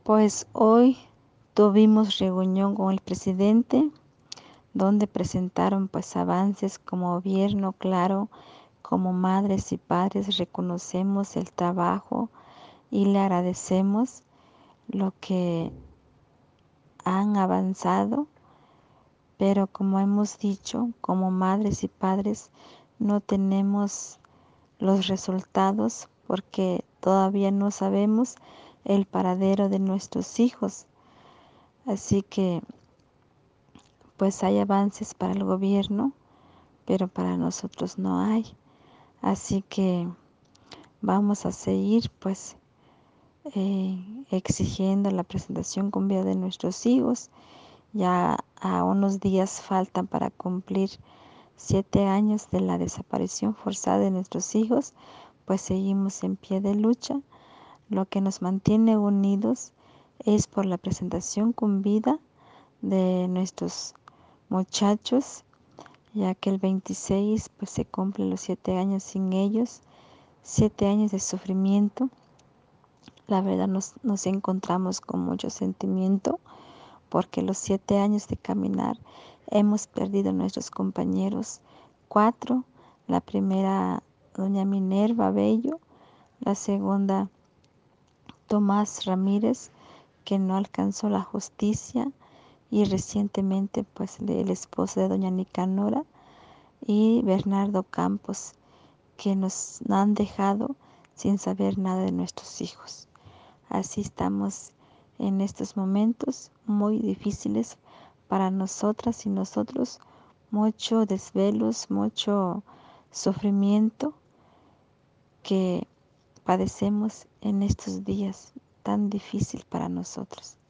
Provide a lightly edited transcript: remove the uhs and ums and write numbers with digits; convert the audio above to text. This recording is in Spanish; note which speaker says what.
Speaker 1: Pues hoy tuvimos reunión con el presidente donde presentaron pues avances como gobierno. Claro, como madres y padres reconocemos el trabajo y le agradecemos lo que han avanzado, pero como hemos dicho, como madres y padres no tenemos los resultados porque todavía no sabemos el paradero de nuestros hijos. Así que pues hay avances para el gobierno, pero para nosotros no hay. Así que vamos a seguir pues exigiendo la presentación con vida de nuestros hijos. Ya a unos días faltan para cumplir 7 años de la desaparición forzada de nuestros hijos, pues seguimos en pie de lucha. Lo que nos mantiene unidos es por la presentación con vida de nuestros muchachos, ya que el 26 pues se cumplen los 7 años sin ellos, 7 años de sufrimiento. La verdad nos encontramos con mucho sentimiento porque los 7 años de caminar hemos perdido a nuestros compañeros, 4, la primera doña Minerva Bello, la segunda Tomás Ramírez, que no alcanzó la justicia, y recientemente pues el esposo de doña Nicanora, y Bernardo Campos, que nos han dejado sin saber nada de nuestros hijos. Así estamos en estos momentos muy difíciles para nosotras y nosotros, mucho desvelos, mucho sufrimiento que padecemos en estos días tan difícil para nosotros.